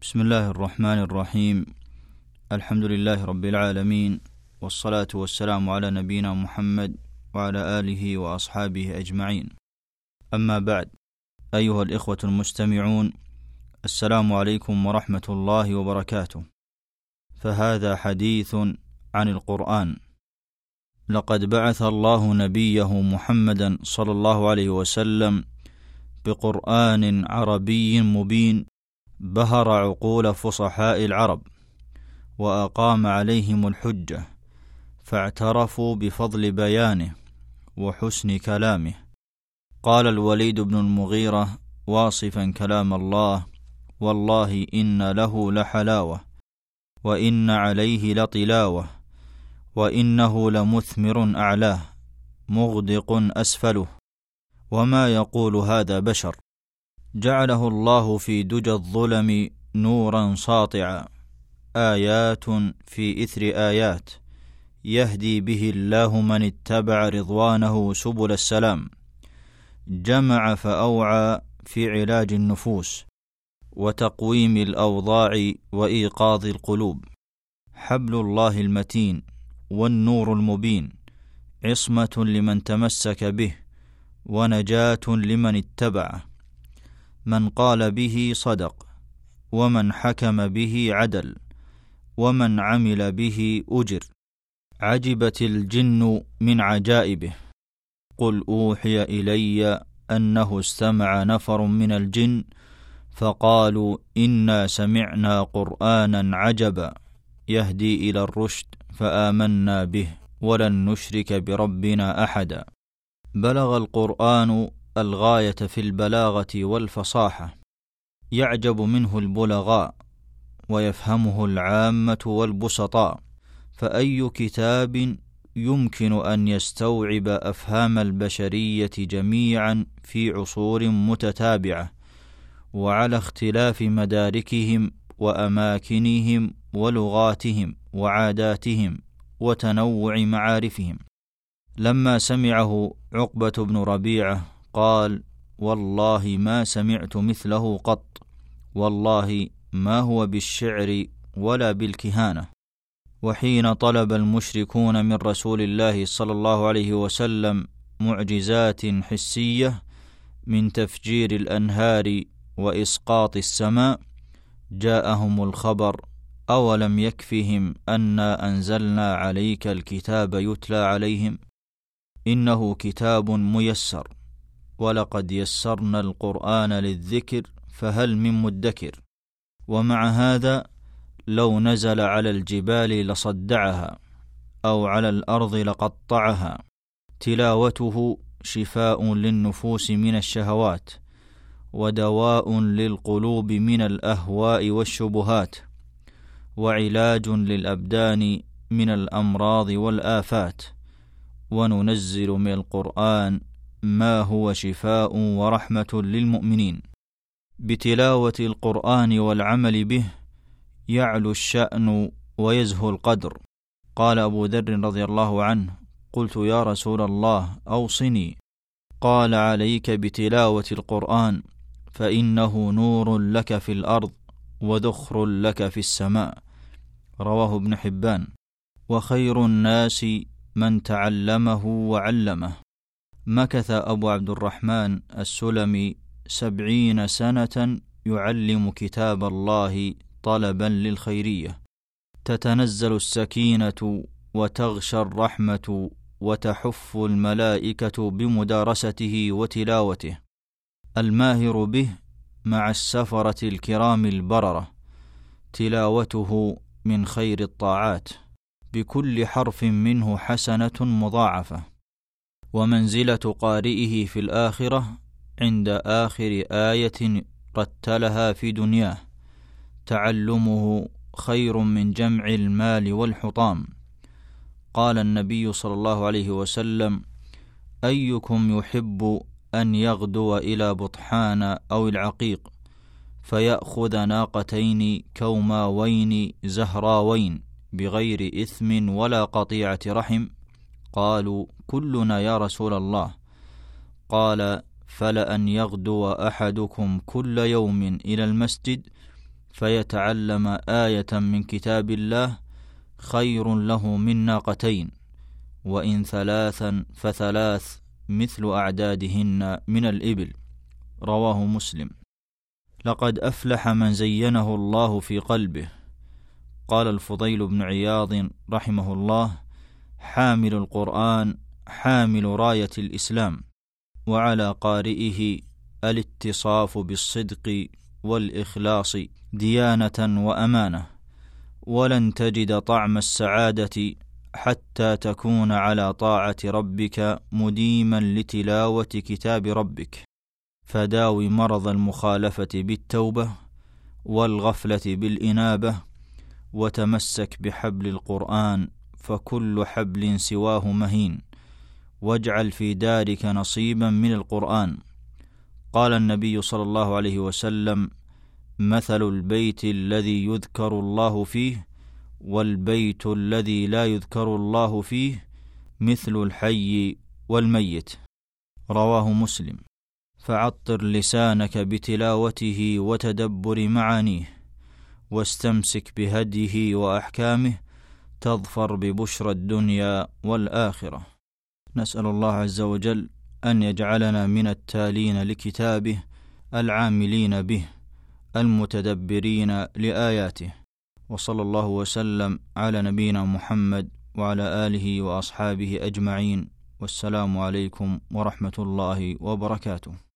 بسم الله الرحمن الرحيم. الحمد لله رب العالمين، والصلاة والسلام على نبينا محمد وعلى آله وأصحابه أجمعين. أما بعد، أيها الإخوة المستمعون، السلام عليكم ورحمة الله وبركاته. فهذا حديث عن القرآن. لقد بعث الله نبيه محمدا صلى الله عليه وسلم بقرآن عربي مبين بهر عقول فصحاء العرب، وأقام عليهم الحجة، فاعترفوا بفضل بيانه وحسن كلامه. قال الوليد بن المغيرة واصفا كلام الله: والله إن له لحلاوة، وإن عليه لطلاوة، وإنه لمثمر أعلاه، مغدق أسفله، وما يقول هذا بشر. جعله الله في دجى الظلم نورا ساطعا، آيات في إثر آيات، يهدي به الله من اتبع رضوانه سبل السلام. جمع فأوعى في علاج النفوس وتقويم الأوضاع وإيقاظ القلوب. حبل الله المتين والنور المبين، عصمة لمن تمسك به ونجاة لمن اتبعه. من قال به صدق، ومن حكم به عدل، ومن عمل به أجر. عجبت الجن من عجائبه. قل أوحي إلي أنه استمع نفر من الجن فقالوا إنا سمعنا قرآنا عجبا يهدي إلى الرشد فآمنا به ولن نشرك بربنا أحدا. بلغ القرآن الغاية في البلاغة والفصاحة، يعجب منه البلغاء ويفهمه العامة والبسطاء. فأي كتاب يمكن أن يستوعب أفهام البشرية جميعا في عصور متتابعة، وعلى اختلاف مداركهم وأماكنهم ولغاتهم وعاداتهم وتنوع معارفهم؟ لما سمعه عقبة بن ربيعة قال: والله ما سمعت مثله قط، والله ما هو بالشعر ولا بالكهانة. وحين طلب المشركون من رسول الله صلى الله عليه وسلم معجزات حسية من تفجير الأنهار وإسقاط السماء، جاءهم الخبر: أولم يكفهم أنا أنزلنا عليك الكتاب يتلى عليهم؟ إنه كتاب ميسر، ولقد يسرنا القرآن للذكر فهل من مدكر. ومع هذا لو نزل على الجبال لصدعها، أو على الأرض لقطعها. تلاوته شفاء للنفوس من الشهوات، ودواء للقلوب من الأهواء والشبهات، وعلاج للأبدان من الأمراض والآفات. وننزل من القرآن ما هو شفاء ورحمة للمؤمنين. بتلاوة القرآن والعمل به يعلو الشأن ويزهو القدر. قال أبو ذر رضي الله عنه: قلت يا رسول الله أوصني. قال: عليك بتلاوة القرآن، فإنه نور لك في الأرض وذخر لك في السماء. رواه ابن حبان. وخير الناس من تعلمه وعلمه. مكث أبو عبد الرحمن السلمي 70 سنة يعلم كتاب الله طلبا للخيرية. تتنزل السكينة وتغشى الرحمة وتحف الملائكة بمدارسته وتلاوته. الماهر به مع السفرة الكرام البررة. تلاوته من خير الطاعات، بكل حرف منه حسنة مضاعفة. ومنزلة قارئه في الآخرة عند آخر آية رتلها في دنياه. تعلمه خير من جمع المال والحطام. قال النبي صلى الله عليه وسلم: أيكم يحب أن يغدو إلى بطحان أو العقيق فيأخذ ناقتين كوماوين زهراوين بغير إثم ولا قطيعة رحم؟ قالوا: كلنا يا رسول الله. قال: فلأن يغدو أحدكم كل يوم إلى المسجد فيتعلم آية من كتاب الله خير له من ناقتين، وإن ثلاثا فثلاث مثل أعدادهن من الإبل. رواه مسلم. لقد أفلح من زينه الله في قلبه. قال الفضيل بن عياض رحمه الله: حامل القرآن حامل راية الإسلام، وعلى قارئه الاتصاف بالصدق والإخلاص ديانة وأمانة، ولن تجد طعم السعادة حتى تكون على طاعة ربك مديما لتلاوة كتاب ربك، فداوي مرض المخالفة بالتوبة والغفلة بالإنابة، وتمسك بحبل القرآن فكل حبل سواه مهين، واجعل في دارك نصيبا من القرآن. قال النبي صلى الله عليه وسلم: مثل البيت الذي يذكر الله فيه والبيت الذي لا يذكر الله فيه مثل الحي والميت. رواه مسلم. فعطر لسانك بتلاوته وتدبر معانيه، واستمسك بهديه وأحكامه، تظفر ببشرى الدنيا والآخرة. نسأل الله عز وجل أن يجعلنا من التالين لكتابه العاملين به المتدبرين لآياته. وصلى الله وسلم على نبينا محمد وعلى آله وأصحابه أجمعين، والسلام عليكم ورحمة الله وبركاته.